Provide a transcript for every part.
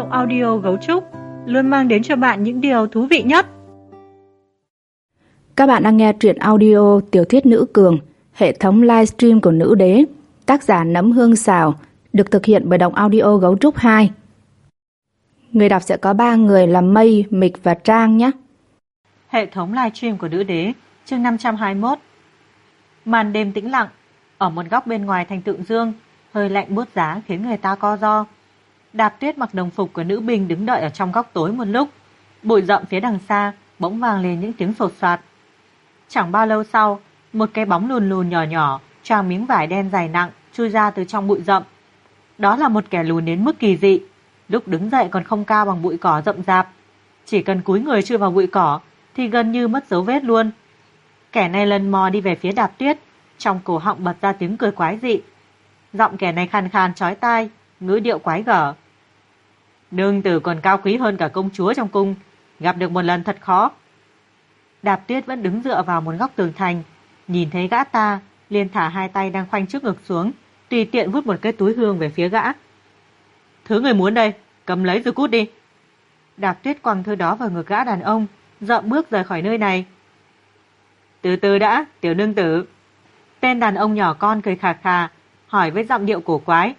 Bộ audio Gấu Trúc luôn mang đến cho bạn những điều thú vị nhất. Các bạn đang nghe truyện audio Tiểu thuyết Nữ Cường, hệ thống livestream của Nữ Đế, tác giả Nấm Hương Xào, được thực hiện bởi Đọc Audio Gấu Trúc 2. Người đọc sẽ có 3 người là Mây, Mịch và Trang nhé. Hệ thống livestream của Nữ Đế, chương 521. Màn đêm tĩnh lặng, ở một góc bên ngoài thành Tượng Dương, hơi lạnh buốt giá khiến người ta co ro. Đạp Tuyết mặc đồng phục của nữ binh đứng đợi ở trong góc tối một lúc. Bụi rậm phía đằng xa bỗng vang lên những tiếng sột soạt. Chẳng bao lâu sau, một cái bóng lùn lùn nhỏ nhỏ choàng miếng vải đen dày nặng chui ra từ trong bụi rậm. Đó là một kẻ lùn đến mức kỳ dị, lúc đứng dậy còn không cao bằng bụi cỏ rậm rạp, chỉ cần cúi người chui vào bụi cỏ thì gần như mất dấu vết luôn. Kẻ này lần mò đi về phía Đạp Tuyết, trong cổ họng bật ra tiếng cười quái dị. Giọng kẻ này khàn khàn chói tai, ngữ điệu quái gở. Nương tử còn cao quý hơn cả công chúa trong cung, gặp được một lần thật khó. Đạp Tuyết vẫn đứng dựa vào một góc tường thành, nhìn thấy gã ta, liền thả hai tay đang khoanh trước ngực xuống, tùy tiện vút một cái túi hương về phía gã. Thứ người muốn đây, cầm lấy rồi cút đi. Đạp Tuyết quăng thứ đó vào ngực gã đàn ông, dậm bước rời khỏi nơi này. Từ từ đã, tiểu nương tử. Tên đàn ông nhỏ con cười khà khà, hỏi với giọng điệu cổ quái.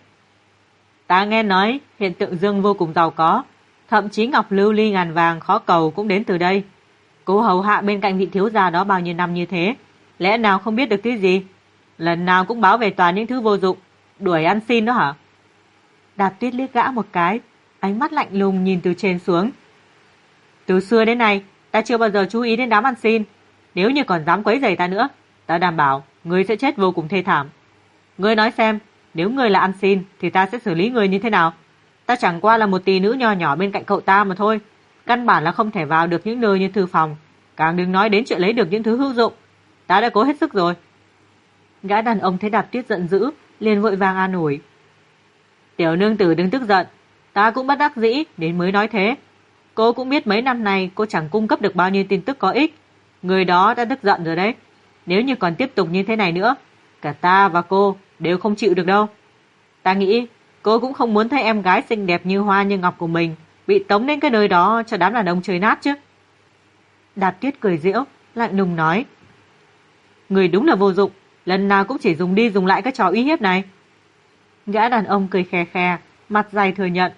Ta nghe nói hiện Tượng Dương vô cùng giàu có, thậm chí ngọc lưu ly ngàn vàng khó cầu cũng đến từ đây. Cô hầu hạ bên cạnh vị thiếu gia đó bao nhiêu năm như thế, lẽ nào không biết được thứ gì? Lần nào cũng báo về toàn những thứ vô dụng, đuổi ăn xin đó hả? Đạp Tuyết liếc gã một cái, ánh mắt lạnh lùng nhìn từ trên xuống. Từ xưa đến nay, ta chưa bao giờ chú ý đến đám ăn xin. Nếu như còn dám quấy rầy ta nữa, ta đảm bảo ngươi sẽ chết vô cùng thê thảm. Ngươi nói xem, nếu ngươi là ăn xin thì ta sẽ xử lý ngươi như thế nào? Ta chẳng qua là một tỷ nữ nho nhỏ bên cạnh cậu ta mà thôi, căn bản là không thể vào được những nơi như thư phòng, càng đừng nói đến chuyện lấy được những thứ hữu dụng. Ta đã cố hết sức rồi. Gã đàn ông thấy Đạp Tuyết giận dữ, liền vội vàng an ủi. Tiểu nương tử đừng tức giận, ta cũng bất đắc dĩ đến mới nói thế. Cô cũng biết mấy năm nay cô chẳng cung cấp được bao nhiêu tin tức có ích. Người đó đã tức giận rồi đấy. Nếu như còn tiếp tục như thế này nữa, cả ta và cô đều không chịu được đâu. Ta nghĩ cô cũng không muốn thấy em gái xinh đẹp như hoa như ngọc của mình bị tống đến cái nơi đó cho đám đàn ông chơi nát chứ. Đạp Tuyết cười giễu, lạnh lùng nói. Người đúng là vô dụng, lần nào cũng chỉ dùng đi dùng lại các trò uy hiếp này. Gã đàn ông cười khè khè, mặt dày thừa nhận.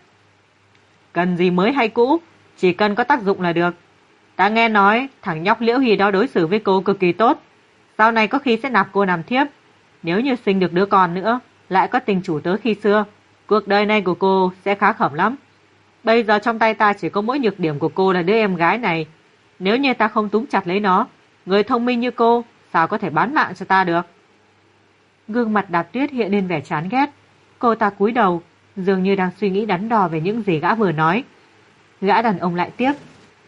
Cần gì mới hay cũ, chỉ cần có tác dụng là được. Ta nghe nói thằng nhóc Liễu Hy đó đối xử với cô cực kỳ tốt, sau này có khi sẽ nạp cô làm thiếp. Nếu như sinh được đứa con nữa, lại có tình chủ tớ khi xưa, cuộc đời này của cô sẽ khá khẩm lắm. Bây giờ trong tay ta chỉ có mỗi nhược điểm của cô là đứa em gái này. Nếu như ta không túm chặt lấy nó, người thông minh như cô sao có thể bán mạng cho ta được? Gương mặt Đạp Tuyết hiện lên vẻ chán ghét. Cô ta cúi đầu, dường như đang suy nghĩ đắn đo về những gì gã vừa nói. Gã đàn ông lại tiếp.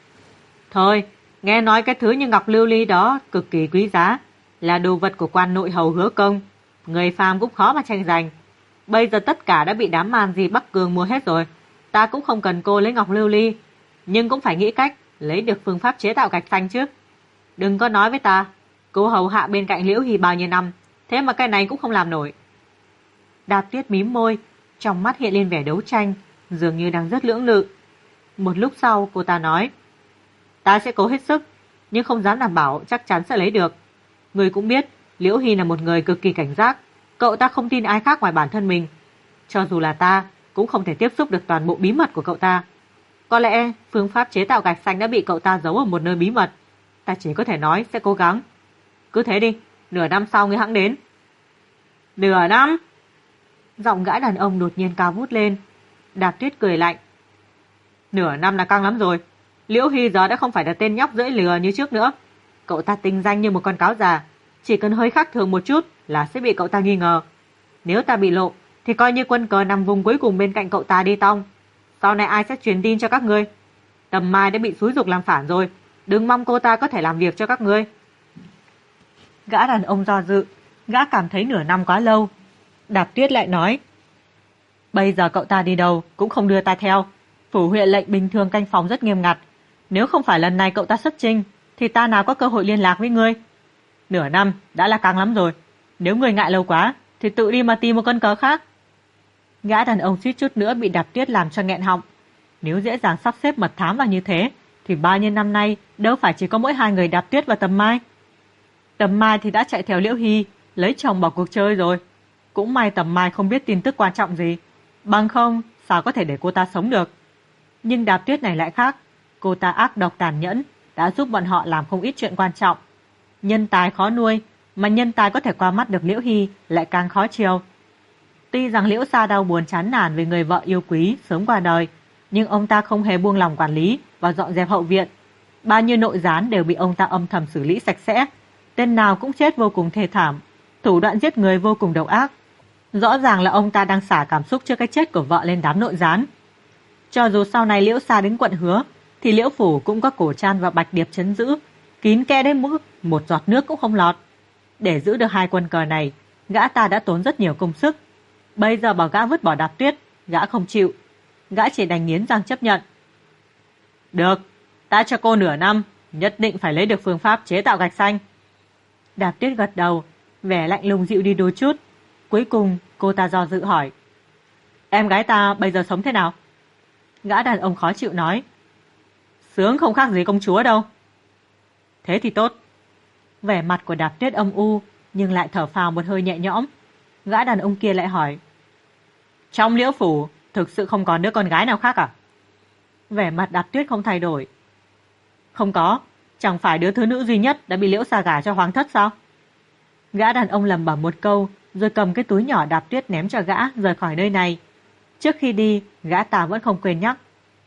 Thôi, nghe nói cái thứ như ngọc lưu ly đó cực kỳ quý giá, là đồ vật của quan nội hầu Hứa Công. Người phàm cũng khó mà tranh giành. Bây giờ tất cả đã bị đám man di Bắc Cường mua hết rồi. Ta cũng không cần cô lấy ngọc lưu ly, nhưng cũng phải nghĩ cách lấy được phương pháp chế tạo gạch xanh trước. Đừng có nói với ta, cô hầu hạ bên cạnh Liễu Hy bao nhiêu năm, thế mà cái này cũng không làm nổi. Đạp Tuyết mím môi, trong mắt hiện lên vẻ đấu tranh, dường như đang rất lưỡng lự. Một lúc sau cô ta nói. Ta sẽ cố hết sức, nhưng không dám đảm bảo chắc chắn sẽ lấy được. Người cũng biết, Liễu Hy là một người cực kỳ cảnh giác, cậu ta không tin ai khác ngoài bản thân mình. Cho dù là ta, cũng không thể tiếp xúc được toàn bộ bí mật của cậu ta. Có lẽ phương pháp chế tạo gạch xanh đã bị cậu ta giấu ở một nơi bí mật. Ta chỉ có thể nói sẽ cố gắng. Cứ thế đi, nửa năm sau ngươi hẵng đến. Nửa năm? Giọng gã đàn ông đột nhiên cao vút lên. Đạp Tuyết cười lạnh. Nửa năm là căng lắm rồi. Liễu Hy giờ đã không phải là tên nhóc dễ lừa như trước nữa. Cậu ta tinh danh như một con cáo già, chỉ cần hơi khác thường một chút là sẽ bị cậu ta nghi ngờ. Nếu ta bị lộ thì coi như quân cờ nằm vùng cuối cùng bên cạnh cậu ta đi tong. Sau này ai sẽ truyền tin cho các ngươi? Tầm Mai đã bị xúi giục làm phản rồi, đừng mong cô ta có thể làm việc cho các ngươi. Gã đàn ông do dự, gã cảm thấy nửa năm quá lâu. Đạp Tuyết lại nói. Bây giờ cậu ta đi đâu cũng không đưa ta theo. Phủ huyện lệnh bình thường canh phòng rất nghiêm ngặt. Nếu không phải lần này cậu ta xuất chinh thì ta nào có cơ hội liên lạc với ngươi. Nửa năm đã là căng lắm rồi. Nếu ngươi ngại lâu quá thì tự đi mà tìm một con cờ khác. Gã đàn ông suýt chút nữa bị Đạp Tuyết làm cho nghẹn họng. Nếu dễ dàng sắp xếp mật thám vào như thế, thì bao nhiêu năm nay đâu phải chỉ có mỗi 2 người Đạp Tuyết và Tầm Mai. Tầm Mai thì đã chạy theo Liễu Hy, lấy chồng bỏ cuộc chơi rồi. Cũng may Tầm Mai không biết tin tức quan trọng gì. Bằng không, sao có thể để cô ta sống được. Nhưng Đạp Tuyết này lại khác. Cô ta ác độc tàn nhẫn, đã giúp bọn họ làm không ít chuyện quan trọng. Nhân tài khó nuôi, mà nhân tài có thể qua mắt được Liễu Hy lại càng khó chiều. Tuy rằng Liễu Sa đau buồn chán nản về người vợ yêu quý sớm qua đời, nhưng ông ta không hề buông lòng quản lý và dọn dẹp hậu viện. Bao nhiêu nội gián đều bị ông ta âm thầm xử lý sạch sẽ. Tên nào cũng chết vô cùng thê thảm, thủ đoạn giết người vô cùng độc ác. Rõ ràng là ông ta đang xả cảm xúc trước cái chết của vợ lên đám nội gián. Cho dù sau này Liễu Sa đến quận Hứa, thì Liễu Phủ cũng có Cổ Trăn và Bạch Điệp trấn giữ, kín kẽ đến mức một giọt nước cũng không lọt. Để giữ được 2 quân cờ này, gã ta đã tốn rất nhiều công sức. Bây giờ bảo gã vứt bỏ Đạp Tuyết, gã không chịu. Gã chỉ đành nghiến răng chấp nhận. Được, ta cho cô nửa năm, nhất định phải lấy được phương pháp chế tạo gạch xanh. Đạp Tuyết gật đầu, vẻ lạnh lùng dịu đi đôi chút. Cuối cùng cô ta do dự hỏi: Em gái ta bây giờ sống thế nào? Gã đàn ông khó chịu nói: Sướng không khác gì công chúa đâu. Thế thì tốt. Vẻ mặt của Đạp Tuyết âm u, nhưng lại thở phào một hơi nhẹ nhõm. Gã đàn ông kia lại hỏi: Trong Liễu Phủ thực sự không còn đứa con gái nào khác à? Vẻ mặt Đạp Tuyết không thay đổi. Không có, chẳng phải đứa thứ nữ duy nhất đã bị Liễu Sa gả cho hoàng thất sao? Gã đàn ông lẩm bẩm một câu, rồi cầm cái túi nhỏ Đạp Tuyết ném cho gã rời khỏi nơi này. Trước khi đi, gã ta vẫn không quên nhắc: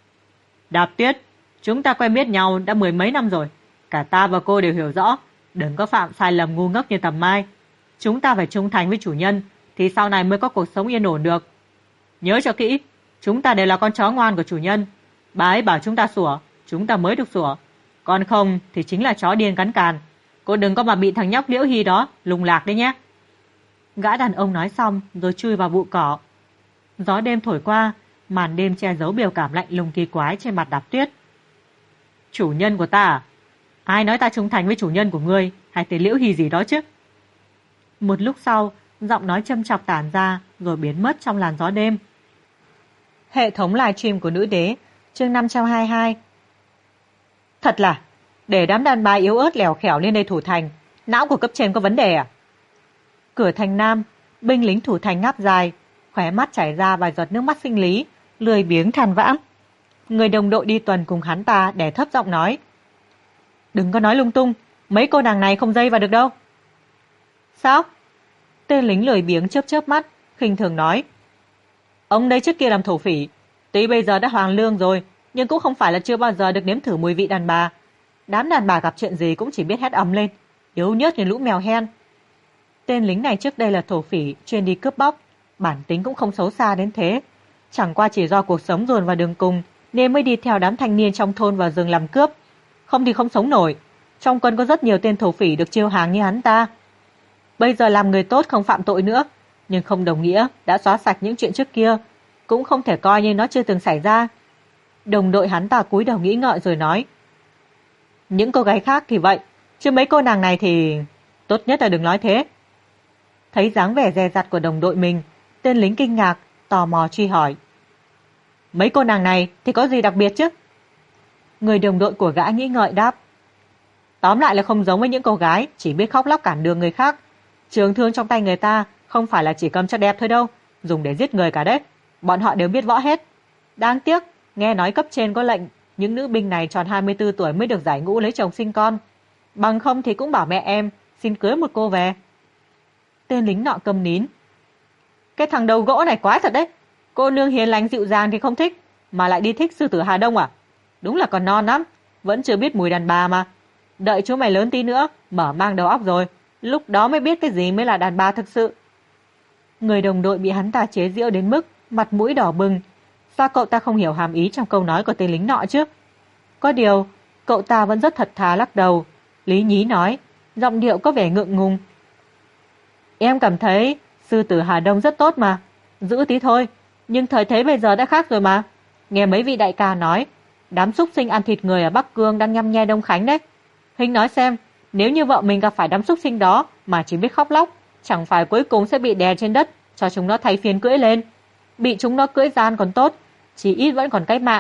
Đạp Tuyết, chúng ta quen biết nhau đã 10 mấy năm rồi. Cả ta và cô đều hiểu rõ, đừng có phạm sai lầm ngu ngốc như Tầm Mai. Chúng ta phải trung thành với chủ nhân, thì sau này mới có cuộc sống yên ổn được. Nhớ cho kỹ, chúng ta đều là con chó ngoan của chủ nhân. Bà ấy bảo chúng ta sủa, chúng ta mới được sủa. Còn không thì chính là chó điên cắn càn. Cô đừng có mà bị thằng nhóc Liễu Hy đó lùng lạc đấy nhé. Gã đàn ông nói xong rồi chui vào bụi cỏ. Gió đêm thổi qua, màn đêm che giấu biểu cảm lạnh lùng kỳ quái trên mặt Đạp Tuyết. Chủ nhân của ta à? Ai nói ta trung thành với chủ nhân của ngươi, hay tên Liễu Hy gì đó chứ? Một lúc sau, giọng nói châm chọc tản ra rồi biến mất trong làn gió đêm. Hệ thống livestream của Nữ Đế, chương 522. Thật là, để đám đàn bà yếu ớt lèo khèo lên đây thủ thành, não của cấp trên có vấn đề à? Cửa thành Nam, binh lính thủ thành ngáp dài, khóe mắt chảy ra vài giọt nước mắt sinh lý, lười biếng than vãn. Người đồng đội đi tuần cùng hắn ta đè thấp giọng nói: Đừng có nói lung tung, mấy cô nàng này không dây vào được đâu. Sao? Tên lính lười biếng chớp chớp mắt, khinh thường nói: Ông đây trước kia làm thổ phỉ, tuy bây giờ đã hoàng lương rồi, nhưng cũng không phải là chưa bao giờ được nếm thử mùi vị đàn bà. Đám đàn bà gặp chuyện gì cũng chỉ biết hét ầm lên, yếu nhớt như lũ mèo hen. Tên lính này trước đây là thổ phỉ, chuyên đi cướp bóc, bản tính cũng không xấu xa đến thế. Chẳng qua chỉ do cuộc sống dồn vào đường cùng nên mới đi theo đám thanh niên trong thôn vào rừng làm cướp. Không thì không sống nổi. Trong quân có rất nhiều tên thổ phỉ được chiêu hàng như hắn ta. Bây giờ làm người tốt không phạm tội nữa, nhưng không đồng nghĩa đã xóa sạch những chuyện trước kia, cũng không thể coi như nó chưa từng xảy ra. Đồng đội hắn ta cúi đầu nghĩ ngợi rồi nói: Những cô gái khác thì vậy, chứ mấy cô nàng này thì tốt nhất là đừng nói thế. Thấy dáng vẻ dè dặt của đồng đội mình, tên lính kinh ngạc, tò mò truy hỏi: Mấy cô nàng này thì có gì đặc biệt chứ? Người đồng đội của gã nghĩ ngợi đáp: Tóm lại là không giống với những cô gái chỉ biết khóc lóc cản đường người khác. Trường thương trong tay người ta không phải là chỉ cầm cho đẹp thôi đâu, dùng để giết người cả đấy. Bọn họ đều biết võ hết. Đáng tiếc, nghe nói cấp trên có lệnh những nữ binh này tròn 24 tuổi mới được giải ngũ lấy chồng sinh con. Bằng không thì cũng bảo mẹ em xin cưới một cô về. Tên lính nọ câm nín. Cái thằng đầu gỗ này quái thật đấy. Cô nương hiền lành dịu dàng thì không thích, mà lại đi thích sư tử Hà Đông à? Đúng là còn non lắm, vẫn chưa biết mùi đàn bà mà. Đợi chú mày lớn tí nữa, mở mang đầu óc rồi, lúc đó mới biết cái gì mới là đàn bà thực sự. Người đồng đội bị hắn ta chế giễu đến mức mặt mũi đỏ bừng. Sao cậu ta không hiểu hàm ý trong câu nói của tên lính nọ chứ? Có điều, cậu ta vẫn rất thật thà lắc đầu. Lý nhí nói, giọng điệu có vẻ ngượng ngùng. Em cảm thấy sư tử Hà Đông rất tốt mà, giữ tí thôi, nhưng thời thế bây giờ đã khác rồi mà. Nghe mấy vị đại ca nói, đám súc sinh ăn thịt người ở Bắc Cương đang nhăm nhe Đông Khánh đấy. Huynh nói xem, nếu như vợ mình gặp phải đám súc sinh đó mà chỉ biết khóc lóc, chẳng phải cuối cùng sẽ bị đè trên đất, cho chúng nó thay phiên cưỡi lên. Bị chúng nó cưỡi gian còn tốt, chỉ ít vẫn còn cái mạng,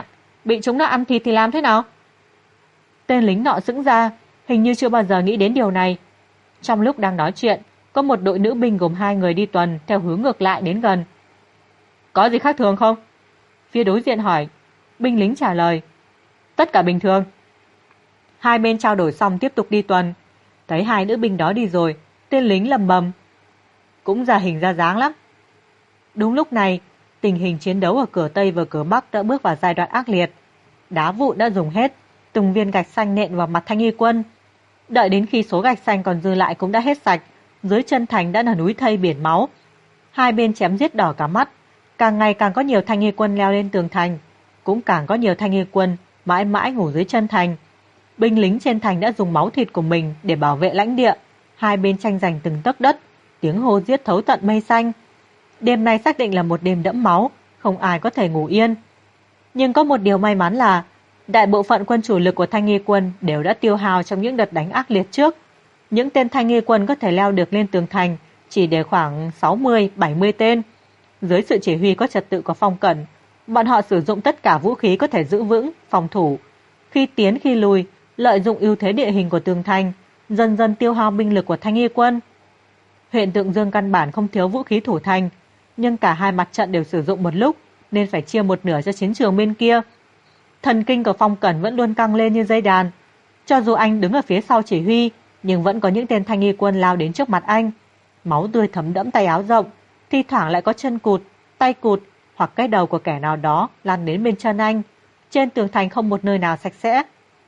bị chúng nó ăn thịt thì làm thế nào? Tên lính nọ sững ra, hình như chưa bao giờ nghĩ đến điều này. Trong lúc đang nói chuyện, có một đội nữ binh gồm 2 người đi tuần theo hướng ngược lại đến gần. Có gì khác thường không? Phía đối diện hỏi. Binh lính trả lời. Tất cả bình thường. Hai bên trao đổi xong tiếp tục đi tuần. Thấy 2 nữ binh đó đi rồi, tên lính lầm bầm. Cũng ra hình ra dáng lắm. Đúng lúc này, tình hình chiến đấu ở cửa Tây và cửa Bắc đã bước vào giai đoạn ác liệt. Đá vụn đã dùng hết, từng viên gạch xanh nện vào mặt Thanh Y quân. Đợi đến khi số gạch xanh còn dư lại cũng đã hết sạch, dưới chân thành đã là núi thây biển máu. Hai bên chém giết đỏ cả mắt, càng ngày càng có nhiều Thanh Y quân leo lên tường thành, cũng càng có nhiều Thanh Y quân mãi mãi ngủ dưới chân thành. Binh lính trên thành đã dùng máu thịt của mình để bảo vệ lãnh địa, hai bên tranh giành từng tấc đất, tiếng hô giết thấu tận mây xanh. Đêm nay xác định là một đêm đẫm máu, không ai có thể ngủ yên. Nhưng có một điều may mắn là đại bộ phận quân chủ lực của Thanh Y quân đều đã tiêu hao trong những đợt đánh ác liệt trước. Những tên Thanh Y quân có thể leo được lên tường thành chỉ để khoảng 60-70 tên. Dưới sự chỉ huy có trật tự của Phong Cẩn, bọn họ sử dụng tất cả vũ khí có thể giữ vững, phòng thủ. Khi tiến khi lùi, lợi dụng ưu thế địa hình của tường thành, dần dần tiêu hao binh lực của Thanh Y quân. Huyện Tượng Dương căn bản không thiếu vũ khí thủ thành, nhưng cả hai mặt trận đều sử dụng một lúc, nên phải chia một nửa cho chiến trường bên kia. Thần kinh của Phong Cẩn vẫn luôn căng lên như dây đàn. Cho dù anh đứng ở phía sau chỉ huy, nhưng vẫn có những tên Thanh Y quân lao đến trước mặt anh. Máu tươi thấm đẫm tay áo rộng, thi thoảng lại có chân cụt, tay cụt, hoặc cái đầu của kẻ nào đó lăn đến bên chân anh. Trên tường thành không một nơi nào sạch sẽ.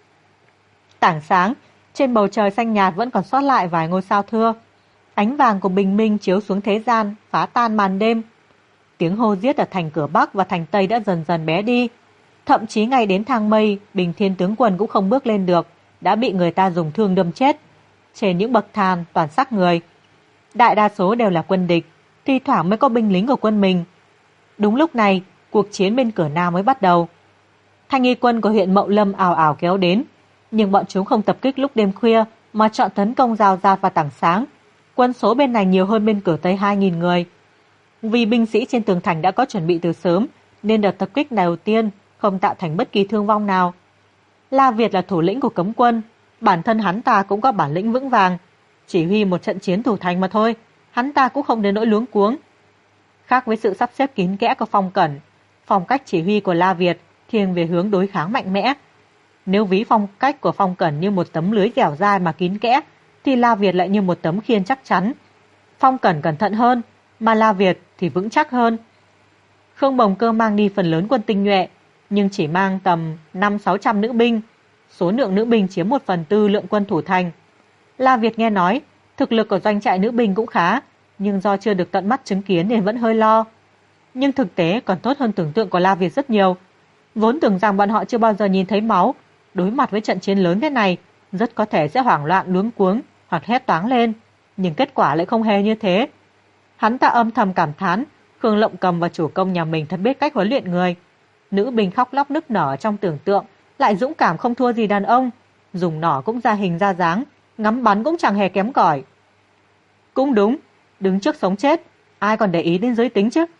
Tảng sáng, trên bầu trời xanh nhạt vẫn còn sót lại vài ngôi sao thưa. Ánh vàng của bình minh chiếu xuống thế gian, phá tan màn đêm. Tiếng hô giết ở thành cửa Bắc và thành Tây đã dần dần bé đi. Thậm chí ngay đến thang mây, Bình Thiên tướng quân cũng không bước lên được, đã bị người ta dùng thương đâm chết. Trên những bậc thang toàn xác người. Đại đa số đều là quân địch, thi thoảng mới có binh lính của quân mình. Đúng lúc này, cuộc chiến bên cửa Nam mới bắt đầu. Thanh Y quân của huyện Mậu Lâm ào ào kéo đến, nhưng bọn chúng không tập kích lúc đêm khuya mà chọn tấn công rào rạt vào tảng sáng. Quân số bên này nhiều hơn bên cửa Tây 2.000 người. Vì binh sĩ trên tường thành đã có chuẩn bị từ sớm, nên đợt tập kích đầu tiên không tạo thành bất kỳ thương vong nào. La Việt là thủ lĩnh của cấm quân, bản thân hắn ta cũng có bản lĩnh vững vàng, chỉ huy một trận chiến thủ thành mà thôi, hắn ta cũng không đến nỗi luống cuống. Khác với sự sắp xếp kín kẽ của Phong Cẩn, phong cách chỉ huy của La Việt thiên về hướng đối kháng mạnh mẽ. Nếu ví phong cách của Phong Cẩn như một tấm lưới dẻo dai mà kín kẽ, thì La Việt lại như một tấm khiên chắc chắn. Phong Cẩn cẩn thận hơn, mà La Việt thì vững chắc hơn. Khương Bồng Cơ mang đi phần lớn quân tinh nhuệ, nhưng chỉ mang tầm 500-600 nữ binh. Số lượng nữ binh chiếm 1/4 lượng quân thủ thành. La Việt nghe nói, thực lực của doanh trại nữ binh cũng khá, nhưng do chưa được tận mắt chứng kiến nên vẫn hơi lo. Nhưng thực tế còn tốt hơn tưởng tượng của La Việt rất nhiều. Vốn tưởng rằng bọn họ chưa bao giờ nhìn thấy máu, đối mặt với trận chiến lớn thế này, rất có thể sẽ hoảng loạn luống cuống hoặc hét toáng lên, nhưng kết quả lại không hề như thế. Hắn ta âm thầm cảm thán, Khương Lộng Cầm và chủ công nhà mình thật biết cách huấn luyện người. Nữ binh khóc lóc nức nở trong tưởng tượng, lại dũng cảm không thua gì đàn ông, dùng nỏ cũng ra hình ra dáng, ngắm bắn cũng chẳng hề kém cỏi. Cũng đúng, đứng trước sống chết, ai còn để ý đến giới tính chứ?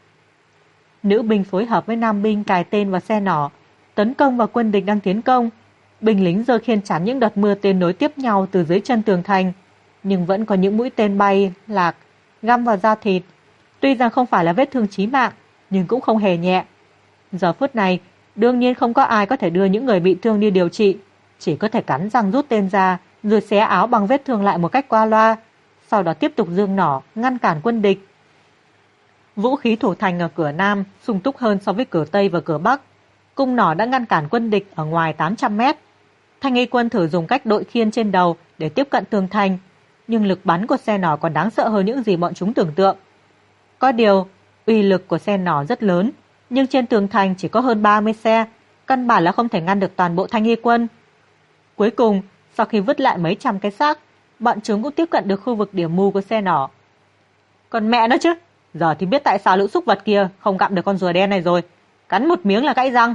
Nữ binh phối hợp với nam binh cài tên vào xe nỏ, tấn công vào quân địch đang tiến công. Binh lính giơ khiên chắn những đợt mưa tên nối tiếp nhau từ dưới chân tường thành, nhưng vẫn có những mũi tên bay lạc găm vào da thịt. Tuy rằng không phải là vết thương chí mạng, nhưng cũng không hề nhẹ. Giờ phút này, đương nhiên không có ai có thể đưa những người bị thương đi điều trị, chỉ có thể cắn răng rút tên ra, rồi xé áo bằng vết thương lại một cách qua loa, sau đó tiếp tục giương nỏ ngăn cản quân địch. Vũ khí thủ thành ở cửa Nam sung túc hơn so với cửa Tây và cửa Bắc. Cung nỏ đã ngăn cản quân địch ở ngoài 800 mét. Thanh Y quân thử dùng cách đội khiên trên đầu để tiếp cận tường thành, nhưng lực bắn của xe nỏ còn đáng sợ hơn những gì bọn chúng tưởng tượng. Có điều, uy lực của xe nỏ rất lớn, nhưng trên tường thành chỉ có hơn 30 xe, căn bản là không thể ngăn được toàn bộ Thanh Y quân. Cuối cùng, sau khi vứt lại mấy trăm cái xác, bọn chúng cũng tiếp cận được khu vực điểm mù của xe nỏ. Còn mẹ nó chứ, giờ thì biết tại sao lũ súc vật kia không gặm được con rùa đen này rồi, cắn một miếng là gãy răng.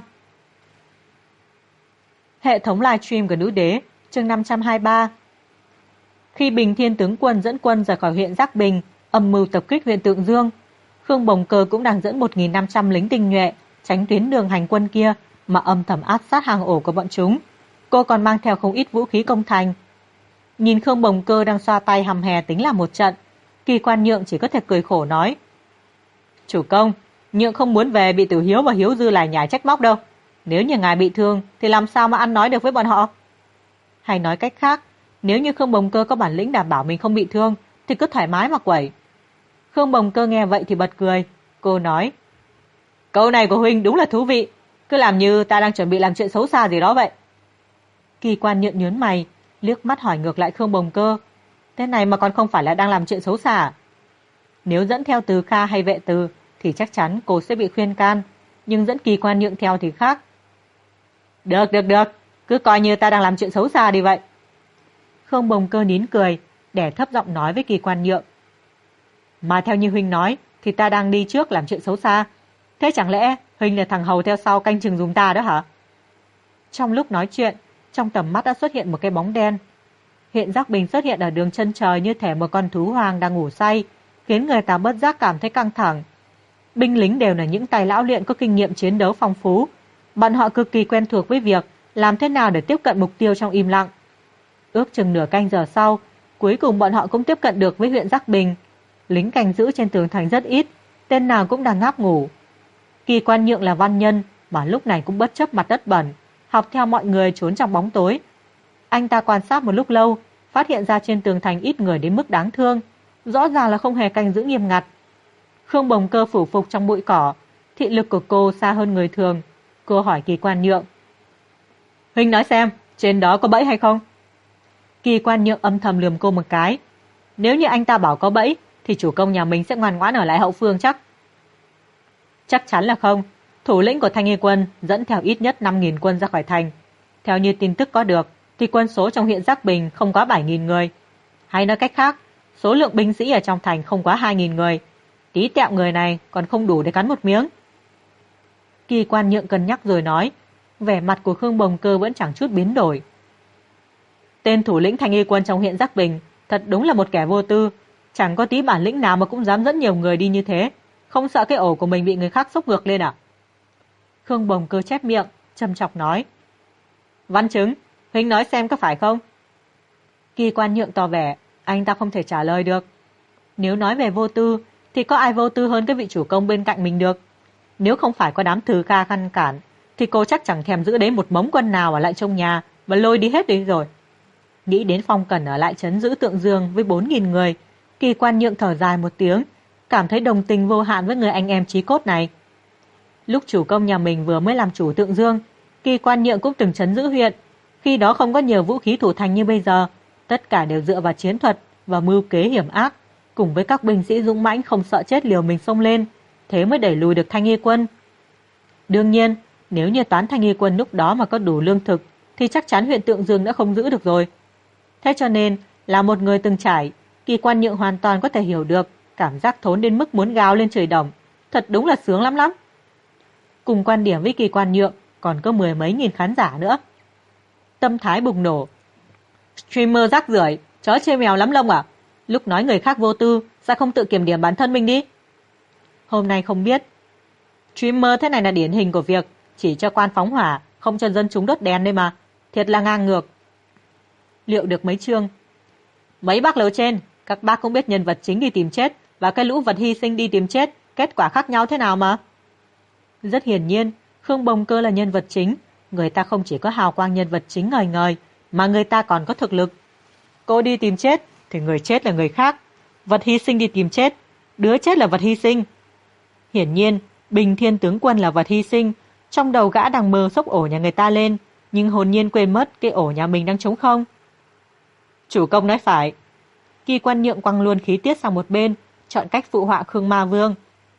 Hệ thống livestream của Nữ Đế, chương 523. Khi Bình Thiên tướng quân dẫn quân rời khỏi huyện Giác Bình, âm mưu tập kích huyện Tượng Dương, Khương Bồng Cơ cũng đang dẫn 1.500 lính tinh nhuệ tránh tuyến đường hành quân kia mà âm thầm áp sát hang ổ của bọn chúng. Cô còn mang theo không ít vũ khí công thành. Nhìn Khương Bồng Cơ đang xoa tay hầm hè tính là một trận, Kỳ Quan Nhượng chỉ có thể cười khổ nói: Chủ công, Nhượng không muốn về bị Tiểu Hiếu và Hiếu Dư lải nhải trách móc đâu. Nếu như ngài bị thương thì làm sao mà ăn nói được với bọn họ? Hay nói cách khác, nếu như Khương Bồng Cơ có bản lĩnh đảm bảo mình không bị thương thì cứ thoải mái mà quẩy. Khương Bồng Cơ nghe vậy thì bật cười. Cô nói: Câu này của huynh đúng là thú vị, cứ làm như ta đang chuẩn bị làm chuyện xấu xa gì đó vậy. Kỳ Quan Nhượng nhớn mày, liếc mắt hỏi ngược lại Khương Bồng Cơ: Thế này mà còn không phải là đang làm chuyện xấu xa à? Nếu dẫn theo Từ Kha hay Vệ Từ thì chắc chắn cô sẽ bị khuyên can, nhưng dẫn Kỳ Quan Nhượng theo thì khác. Được, cứ coi như ta đang làm chuyện xấu xa đi vậy. Khương Bồng Cơ nín cười, đè thấp giọng nói với Kỳ Quan Nhượng: Mà theo như huynh nói thì ta đang đi trước làm chuyện xấu xa. Thế chẳng lẽ huynh là thằng hầu theo sau canh chừng dùng ta đó hả? Trong lúc nói chuyện, trong tầm mắt đã xuất hiện một cái bóng đen. Hiện Giác Bình xuất hiện ở đường chân trời như thể một con thú hoang đang ngủ say, khiến người ta bất giác cảm thấy căng thẳng. Binh lính đều là những tài lão luyện có kinh nghiệm chiến đấu phong phú. Bọn họ cực kỳ quen thuộc với việc làm thế nào để tiếp cận mục tiêu trong im lặng. Ước chừng nửa canh giờ sau, cuối cùng bọn họ cũng tiếp cận được với huyện Giác Bình. Lính canh giữ trên tường thành rất ít, tên nào cũng đang ngáp ngủ. Kỳ Quan Nhượng là văn nhân mà lúc này cũng bất chấp mặt đất bẩn, học theo mọi người trốn trong bóng tối. Anh ta quan sát một lúc lâu, phát hiện ra trên tường thành ít người đến mức đáng thương, rõ ràng là không hề canh giữ nghiêm ngặt. Khương Bồng Cơ phủ phục trong bụi cỏ, thị lực của cô xa hơn người thường. Cô hỏi Kỳ Quan Nhượng: Huynh nói xem, trên đó có bẫy hay không? Kỳ Quan Nhượng âm thầm lườm cô một cái. Nếu như anh ta bảo có bẫy thì chủ công nhà mình sẽ ngoan ngoãn ở lại hậu phương chắc. Chắc chắn là không. Thủ lĩnh của Thanh Y quân dẫn theo ít nhất 5.000 quân ra khỏi thành. Theo như tin tức có được thì quân số trong huyện Giác Bình không quá 7.000 người. Hay nói cách khác, số lượng binh sĩ ở trong thành không quá 2.000 người. Tí tẹo người này còn không đủ để cắn một miếng. Kỳ Quan Nhượng cân nhắc rồi nói, vẻ mặt của Khương Bồng Cơ vẫn chẳng chút biến đổi. Tên thủ lĩnh Thanh Y quân trong huyện Giác Bình thật đúng là một kẻ vô tư, chẳng có tí bản lĩnh nào mà cũng dám dẫn nhiều người đi như thế, không sợ cái ổ của mình bị người khác xốc ngược lên à? Khương Bồng Cơ chép miệng, châm chọc nói. Văn chứng, huynh nói xem có phải không? Kỳ Quan Nhượng tỏ vẻ, anh ta không thể trả lời được. Nếu nói về vô tư, thì có ai vô tư hơn cái vị chủ công bên cạnh mình được? Nếu không phải có đám Từ Kha ngăn cản, thì cô chắc chẳng thèm giữ đến một mống quân nào ở lại trong nhà và lôi đi hết đi rồi. Nghĩ đến Phong Cần ở lại trấn giữ Tượng Dương với 4.000 người, Kỳ Quan Nhượng thở dài một tiếng, cảm thấy đồng tình vô hạn với người anh em chí cốt này. Lúc chủ công nhà mình vừa mới làm chủ Tượng Dương, Kỳ Quan Nhượng cũng từng trấn giữ huyện. Khi đó không có nhiều vũ khí thủ thành như bây giờ, tất cả đều dựa vào chiến thuật và mưu kế hiểm ác, cùng với các binh sĩ dũng mãnh không sợ chết liều mình xông lên, thế mới đẩy lùi được Thanh Y quân. Đương nhiên, nếu như toán Thanh Y quân lúc đó mà có đủ lương thực, thì chắc chắn huyện Tượng Dương đã không giữ được rồi. Thế cho nên, là một người từng trải, Kỳ Quan Nhượng hoàn toàn có thể hiểu được cảm giác thốn đến mức muốn gào lên trời đồng, thật đúng là sướng lắm. Cùng quan điểm với Kỳ Quan Nhượng còn có 10 mấy nghìn khán giả nữa. Tâm thái bùng nổ. Streamer rác rưởi, chó chê mèo lắm lông à? Lúc nói người khác vô tư, sao không tự kiểm điểm bản thân mình đi? Hôm nay không biết. Streamer thế này là điển hình của việc chỉ cho quan phóng hỏa, không cho dân chúng đốt đèn đây mà. Thiệt là ngang ngược. Liệu được mấy chương? Mấy bác lầu trên, các bác cũng biết nhân vật chính đi tìm chết và cái lũ vật hy sinh đi tìm chết, kết quả khác nhau thế nào mà. Rất hiển nhiên, Khương Bồng Cơ là nhân vật chính. Người ta không chỉ có hào quang nhân vật chính ngời ngời, mà người ta còn có thực lực. Cô đi tìm chết, thì người chết là người khác. Vật hy sinh đi tìm chết, đứa chết là vật hy sinh. Hiển nhiên, Bình Thiên tướng quân là vật hy sinh. Trong đầu gã đang mơ xốc ổ nhà người ta lên, nhưng hồn nhiên quên mất cái ổ nhà mình đang trống không. Chủ công nói phải. Kỳ Quan Nhượng quăng luôn khí tiết sang một bên, chọn cách phụ họa Khương Ma Vương.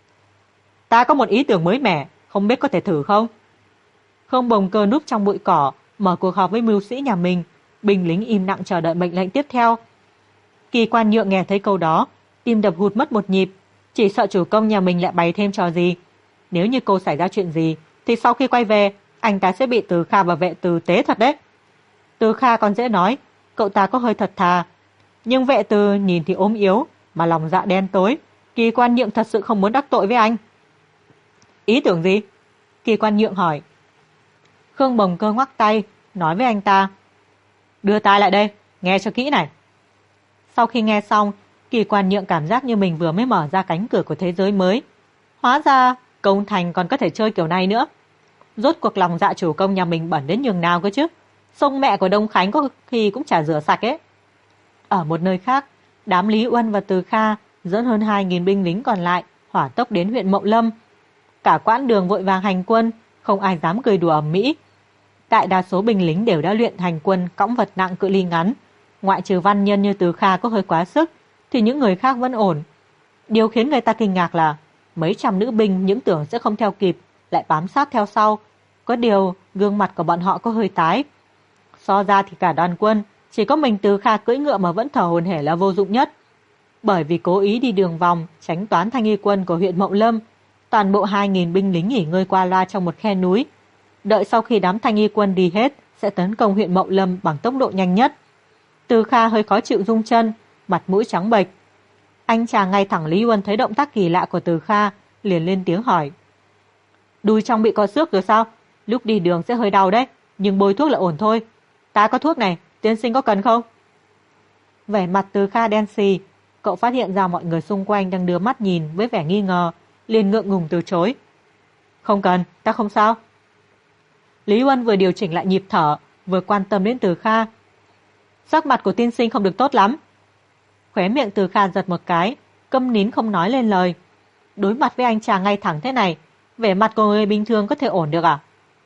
Ta có một ý tưởng mới mẻ, không biết có thể thử không? Khương Bồng Cơ núp trong bụi cỏ, mở cuộc họp với mưu sĩ nhà mình. Binh lính im lặng chờ đợi mệnh lệnh tiếp theo. Kỳ Quan Nhượng nghe thấy câu đó, tim đập hụt mất một nhịp, chỉ sợ chủ công nhà mình lại bày thêm trò gì. Nếu như cô xảy ra chuyện gì, thì sau khi quay về, anh ta sẽ bị Từ Kha và Vệ Từ tế thật đấy. Từ Kha còn dễ nói, cậu ta có hơi thật thà, nhưng Vệ Từ nhìn thì ốm yếu, mà lòng dạ đen tối. Kỳ Quan Nhượng thật sự không muốn đắc tội với anh. Ý tưởng gì? Kỳ Quan Nhượng hỏi. Khương Bồng Cơ ngoắc tay, nói với anh ta: đưa tai lại đây, nghe cho kỹ này. Sau khi nghe xong, Kỳ Quan Nhượng cảm giác như mình vừa mới mở ra cánh cửa của thế giới mới. Hóa ra công thành còn có thể chơi kiểu này nữa. Rốt cuộc lòng dạ chủ công nhà mình bẩn đến nhường nào cơ chứ. Sông mẹ của Đông Khánh có khi cũng chả rửa sạch ấy. Ở một nơi khác, đám Lý Uân và Từ Kha dẫn hơn 2.000 binh lính còn lại hỏa tốc đến huyện Mậu Lâm. Cả quãng đường vội vàng hành quân, không ai dám cười đùa ầm ĩ. Đại đa số binh lính đều đã luyện hành quân cõng vật nặng cự ly ngắn. Ngoại trừ văn nhân như Từ Kha có hơi quá sức, thì những người khác vẫn ổn. Điều khiến người ta kinh ngạc là mấy trăm nữ binh những tưởng sẽ không theo kịp lại bám sát theo sau. Có điều gương mặt của bọn họ có hơi tái. So ra thì cả đoàn quân chỉ có mình Từ Kha cưỡi ngựa mà vẫn thở hổn hển là vô dụng nhất. Bởi vì cố ý đi đường vòng tránh toán thanh y quân của huyện Mậu Lâm, toàn bộ 2.000 binh lính nghỉ ngơi qua loa trong một khe núi. Đợi sau khi đám thanh y quân đi hết sẽ tấn công huyện Mậu Lâm bằng tốc độ nhanh nhất. Từ Kha hơi khó chịu rung chân, mặt mũi trắng bệch. Anh chàng ngay thẳng Lý Uân thấy động tác kỳ lạ của Từ Kha, liền lên tiếng hỏi: đùi trong bị co xước rồi sao? Lúc đi đường sẽ hơi đau đấy, nhưng bôi thuốc là ổn thôi. Ta có thuốc này, tiên sinh có cần không? Vẻ mặt Từ Kha đen xì, cậu phát hiện ra mọi người xung quanh đang đưa mắt nhìn với vẻ nghi ngờ, liền ngượng ngùng từ chối. Không cần, ta không sao. Lý Uân vừa điều chỉnh lại nhịp thở, vừa quan tâm đến Từ Kha. Sắc mặt của tiên sinh không được tốt lắm. Khóe miệng Từ Kha giật một cái, câm nín không nói lên lời. Đối mặt với anh chàng ngay thẳng thế này, vẻ mặt của người bình thường có thể ổn được à?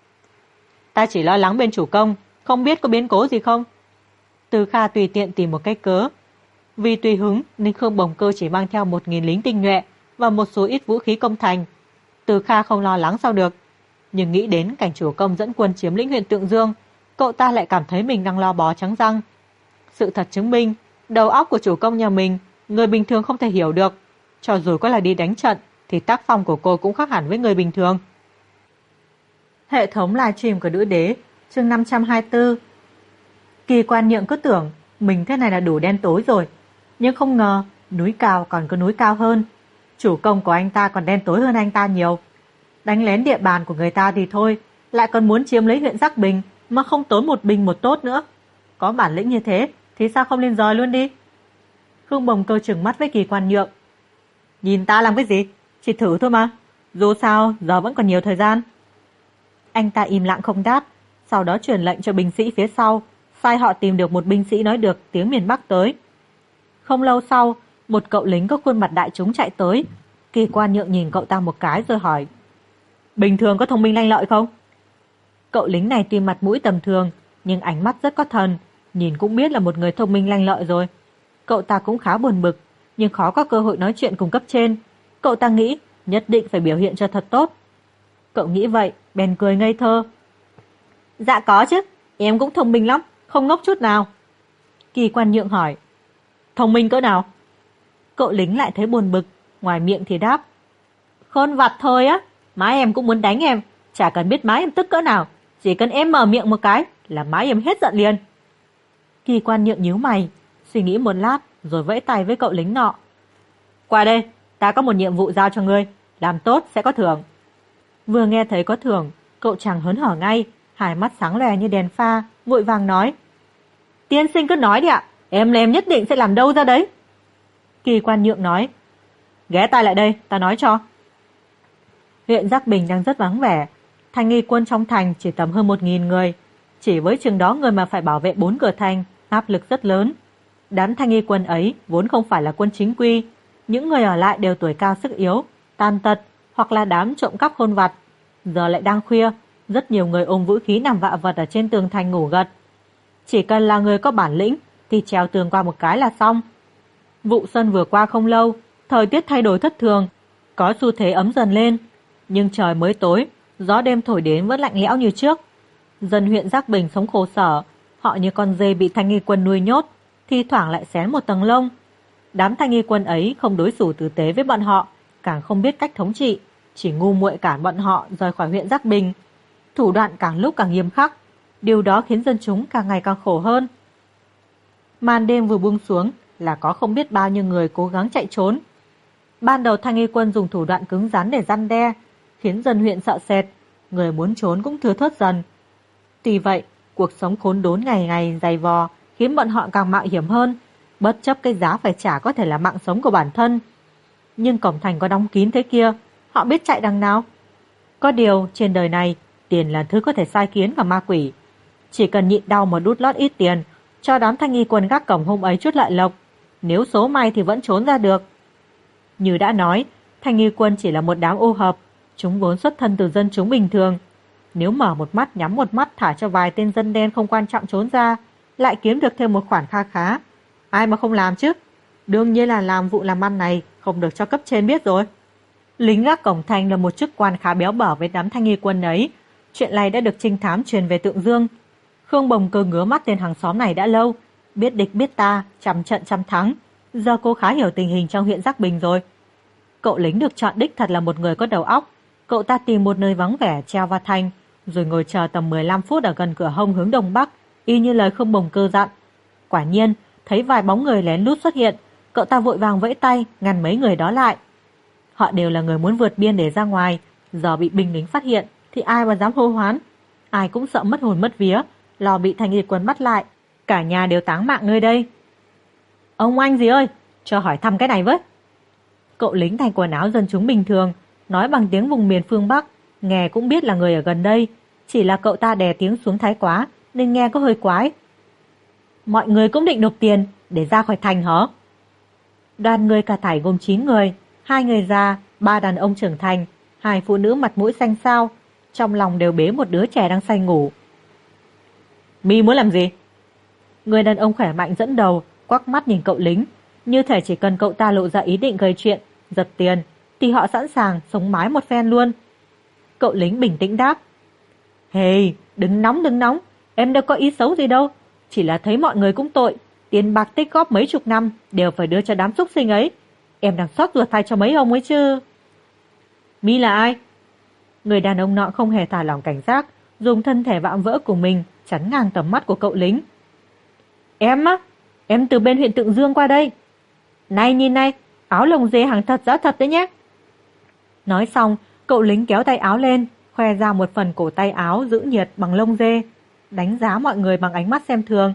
Ta chỉ lo lắng bên chủ công, không biết có biến cố gì không? Từ Kha tùy tiện tìm một cái cớ. Vì tùy hứng nên Khương Bồng Cơ chỉ mang theo 1.000 lính tinh nhuệ và một số ít vũ khí công thành. Từ Kha không lo lắng sao được. Nhưng nghĩ đến cảnh chủ công dẫn quân chiếm lĩnh huyện Tượng Dương, cậu ta lại cảm thấy mình đang lo bó trắng răng. Sự thật chứng minh, đầu óc của chủ công nhà mình, người bình thường không thể hiểu được. Cho dù có là đi đánh trận, thì tác phong của cô cũng khác hẳn với người bình thường. Hệ thống livestream của Nữ Đế, chương 524. Kỳ Quan Nhượng cứ tưởng mình thế này là đủ đen tối rồi, nhưng không ngờ núi cao còn có núi cao hơn. Chủ công của anh ta còn đen tối hơn anh ta nhiều. Đánh lén địa bàn của người ta thì thôi, lại còn muốn chiếm lấy huyện Giác Bình mà không tốn một binh một tốt nữa. Có bản lĩnh như thế thì sao không lên giời luôn đi? Khương Bồng Cơ trừng mắt với Kỳ Quan Nhượng. Nhìn ta làm cái gì? Chỉ thử thôi mà. Dù sao giờ vẫn còn nhiều thời gian. Anh ta im lặng không đáp, sau đó truyền lệnh cho binh sĩ phía sau, sai họ tìm được một binh sĩ nói được tiếng miền Bắc tới. Không lâu sau, một cậu lính có khuôn mặt đại chúng chạy tới. Kỳ Quan Nhượng nhìn cậu ta một cái rồi hỏi: bình thường có thông minh lanh lợi không? Cậu lính này tuy mặt mũi tầm thường, nhưng ánh mắt rất có thần, nhìn cũng biết là một người thông minh lanh lợi rồi. Cậu ta cũng khá buồn bực, nhưng khó có cơ hội nói chuyện cùng cấp trên. Cậu ta nghĩ nhất định phải biểu hiện cho thật tốt. Cậu nghĩ vậy, bèn cười ngây thơ. Dạ có chứ, em cũng thông minh lắm, không ngốc chút nào. Kỳ Quan Nhượng hỏi: thông minh cỡ nào? Cậu lính lại thấy buồn bực, ngoài miệng thì đáp: khôn vặt thôi á, má em cũng muốn đánh em, chả cần biết má em tức cỡ nào, chỉ cần em mở miệng một cái là má em hết giận liền. Kỳ Quan Nhượng nhíu mày, suy nghĩ một lát rồi vẫy tay với cậu lính nọ. Qua đây, ta có một nhiệm vụ giao cho ngươi, làm tốt sẽ có thưởng. Vừa nghe thấy có thưởng, cậu chàng hớn hở ngay, hai mắt sáng lòe như đèn pha, vội vàng nói: tiên sinh cứ nói đi ạ, em nhất định sẽ làm đâu ra đấy. Kỳ Quan Nhượng nói: ghé tai lại đây, ta nói cho. Huyện Giác Bình đang rất vắng vẻ, thanh nghi quân trong thành chỉ tầm hơn 1.000 người, chỉ với chừng đó người mà phải bảo vệ 4 cửa thành, áp lực rất lớn. Đám thanh nghi quân ấy vốn không phải là quân chính quy, những người ở lại đều tuổi cao sức yếu, tàn tật hoặc là đám trộm cắp khôn vặt. Giờ lại đang khuya, rất nhiều người ôm vũ khí nằm vạ vật ở trên tường thành ngủ gật. Chỉ cần là người có bản lĩnh thì trèo tường qua một cái là xong. Vụ xuân vừa qua không lâu, thời tiết thay đổi thất thường, có xu thế ấm dần lên, nhưng trời mới tối, gió đêm thổi đến vẫn lạnh lẽo như trước. Dân huyện Giác Bình sống khổ sở, họ như con dê bị thanh nghi quân nuôi nhốt, thi thoảng lại xén một tầng lông. Đám thanh nghi quân ấy không đối xử tử tế với bọn họ, càng không biết cách thống trị, chỉ ngu muội cản bọn họ rời khỏi huyện Giác Bình. Thủ đoạn càng lúc càng nghiêm khắc, điều đó khiến dân chúng càng ngày càng khổ hơn. Màn đêm vừa buông xuống là có không biết bao nhiêu người cố gắng chạy trốn. Ban đầu thanh nghi quân dùng thủ đoạn cứng rắn để răn đe, khiến dân huyện sợ sệt, người muốn trốn cũng thưa thớt dần. Tuy vậy, cuộc sống khốn đốn ngày ngày dày vò khiến bọn họ càng mạo hiểm hơn, bất chấp cái giá phải trả có thể là mạng sống của bản thân. Nhưng cổng thành có đóng kín thế kia, họ biết chạy đằng nào? Có điều, trên đời này, tiền là thứ có thể sai khiến cả ma quỷ. Chỉ cần nhịn đau mà đút lót ít tiền, cho đám thanh y quân gác cổng hôm ấy chút lợi lộc. Nếu số may thì vẫn trốn ra được. Như đã nói, thanh y quân chỉ là một đám ô hợp, chúng vốn xuất thân từ dân chúng bình thường. Nếu mở một mắt nhắm một mắt thả cho vài tên dân đen không quan trọng trốn ra, lại kiếm được thêm một khoản kha khá. Ai mà không làm chứ? Đương nhiên là làm vụ làm ăn này không được cho cấp trên biết rồi. Lính gác cổng thành là một chức quan khá béo bở với đám thanh y quân ấy. Chuyện này đã được trinh thám truyền về Tượng Dương. Khương Bồng Cơ ngứa mắt tên hàng xóm này đã lâu, biết địch biết ta, trăm trận trăm thắng. Giờ cô khá hiểu tình hình trong huyện Giác Bình rồi. Cậu lính được chọn đích thật là một người có đầu óc. Cậu ta tìm một nơi vắng vẻ treo vào thành, rồi ngồi chờ tầm 15 phút ở gần cửa hông hướng đông bắc, y như lời Khương Bồng Cơ dặn. Quả nhiên, thấy vài bóng người lén lút xuất hiện, cậu ta vội vàng vẫy tay ngăn mấy người đó lại. Họ đều là người muốn vượt biên để ra ngoài, giờ bị binh lính phát hiện thì ai mà dám hô hoán. Ai cũng sợ mất hồn mất vía, lo bị thanh y quân bắt lại, cả nhà đều táng mạng nơi đây. Ông anh gì ơi, cho hỏi thăm cái này với. Cậu lính thay quần áo dân chúng bình thường, nói bằng tiếng vùng miền phương Bắc, nghe cũng biết là người ở gần đây, chỉ là cậu ta đè tiếng xuống thái quá nên nghe có hơi quái. Mọi người cũng định nộp tiền để ra khỏi thành hả? Đoàn người cả thảy gồm 9 người, 2 người già, 3 đàn ông trưởng thành, 2 phụ nữ mặt mũi xanh xao, trong lòng đều bế một đứa trẻ đang say ngủ. Mi muốn làm gì? Người đàn ông khỏe mạnh dẫn đầu, quắc mắt nhìn cậu lính, như thể chỉ cần cậu ta lộ ra ý định gây chuyện, giật tiền, thì họ sẵn sàng sống mái một phen luôn. Cậu lính bình tĩnh đáp. Hey, đừng nóng, em đâu có ý xấu gì đâu. Chỉ là thấy mọi người cũng tội, tiền bạc tích góp mấy chục năm đều phải đưa cho đám xúc sinh ấy. Em đang xót ruột thay cho mấy ông ấy chứ. Mi là ai? Người đàn ông nọ không hề thả lỏng cảnh giác, dùng thân thể vạm vỡ của mình chắn ngang tầm mắt của cậu lính. Em á? Em từ bên huyện Tượng Dương qua đây. Này nhìn này, áo lồng dê hàng thật giá thật đấy nhé. Nói xong, cậu lính kéo tay áo lên, khoe ra một phần cổ tay áo giữ nhiệt bằng lông dê, đánh giá mọi người bằng ánh mắt xem thường.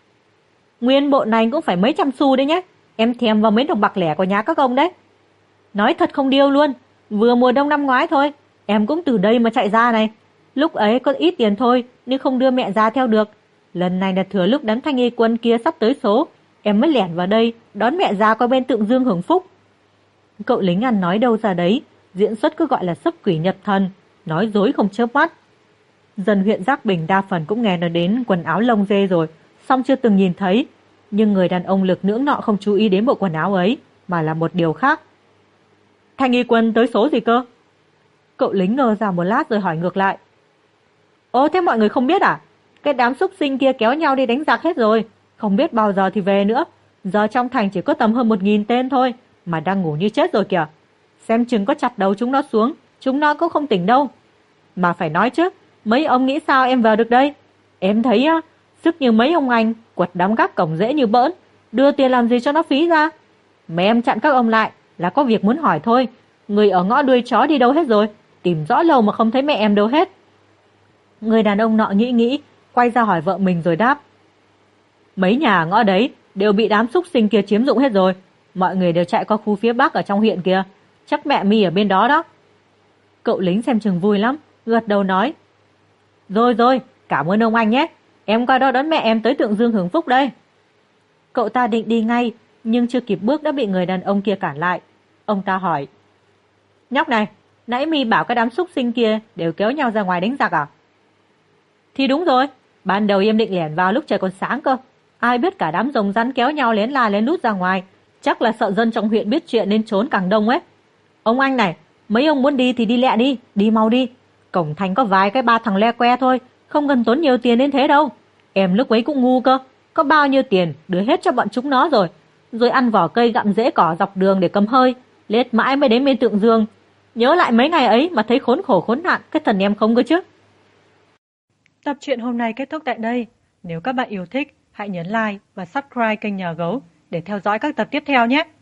Nguyên bộ này cũng phải mấy trăm xu đấy nhé. Em thèm vào mấy đồng bạc lẻ của nhà các ông đấy. Nói thật không điêu luôn, vừa mùa đông năm ngoái thôi, em cũng từ đây mà chạy ra này. Lúc ấy có ít tiền thôi, nhưng không đưa mẹ ra theo được. Lần này là thừa lúc đám thanh y quân kia sắp tới số, em mới lẻn vào đây, đón mẹ ra qua bên Tượng Dương hưởng phúc. Cậu lính ăn nói đâu ra đấy, diễn xuất cứ gọi là sấp quỷ nhập thần, nói dối không chớp mắt. Dân huyện Giác Bình đa phần cũng nghe nói đến quần áo lông dê rồi, song chưa từng nhìn thấy. Nhưng người đàn ông lực lưỡng nọ không chú ý đến bộ quần áo ấy, mà là một điều khác. Thanh y quân tới số gì cơ? Cậu lính ngơ ra một lát rồi hỏi ngược lại. Ồ, thế mọi người không biết à? Cái đám xúc sinh kia kéo nhau đi đánh giặc hết rồi, không biết bao giờ thì về nữa. Giờ trong thành chỉ có tầm hơn 1.000 tên thôi, mà đang ngủ như chết rồi kìa. Xem chừng có chặt đầu chúng nó xuống, chúng nó cũng không tỉnh đâu. Mà phải nói chứ, mấy ông nghĩ sao em vào được đây? Em thấy á, sức như mấy ông anh, quật đám gác cổng dễ như bỡn, đưa tiền làm gì cho nó phí ra. Mà em chặn các ông lại là có việc muốn hỏi thôi. Người ở ngõ đuôi chó đi đâu hết rồi? Tìm rõ lâu mà không thấy mẹ em đâu hết. Người đàn ông nọ nghĩ, quay ra hỏi vợ mình rồi đáp. Mấy nhà ngõ đấy đều bị đám xúc sinh kia chiếm dụng hết rồi. Mọi người đều chạy qua khu phía bắc ở trong huyện kia. Chắc mẹ Mi ở bên đó đó. Cậu lính xem chừng vui lắm, gật đầu nói. Rồi, cảm ơn ông anh nhé. Em qua đó đón mẹ em tới Tượng Dương hưởng phúc đây. Cậu ta định đi ngay, nhưng chưa kịp bước đã bị người đàn ông kia cản lại. Ông ta hỏi. Nhóc này, nãy Mi bảo cái đám xúc sinh kia đều kéo nhau ra ngoài đánh giặc à? Thì đúng rồi, ban đầu em định lẻn vào lúc trời còn sáng cơ. Ai biết cả đám rồng rắn kéo nhau lén la lén lút ra ngoài. Chắc là sợ dân trong huyện biết chuyện nên trốn càng đông ấy. Ông anh này, mấy ông muốn đi thì đi lẹ đi, đi mau đi. Cổng thành có vài cái 3 thằng le que thôi, không cần tốn nhiều tiền đến thế đâu. Em lúc ấy cũng ngu cơ, có bao nhiêu tiền đưa hết cho bọn chúng nó rồi. Rồi ăn vỏ cây gặm rễ cỏ dọc đường để cầm hơi, lết mãi mới đến bên Tượng Dương. Nhớ lại mấy ngày ấy mà thấy khốn khổ khốn nạn, cái thần em không cơ chứ. Tập truyện hôm nay kết thúc tại đây. Nếu các bạn yêu thích, hãy nhấn like và subscribe kênh Nhà Gấu để theo dõi các tập tiếp theo nhé.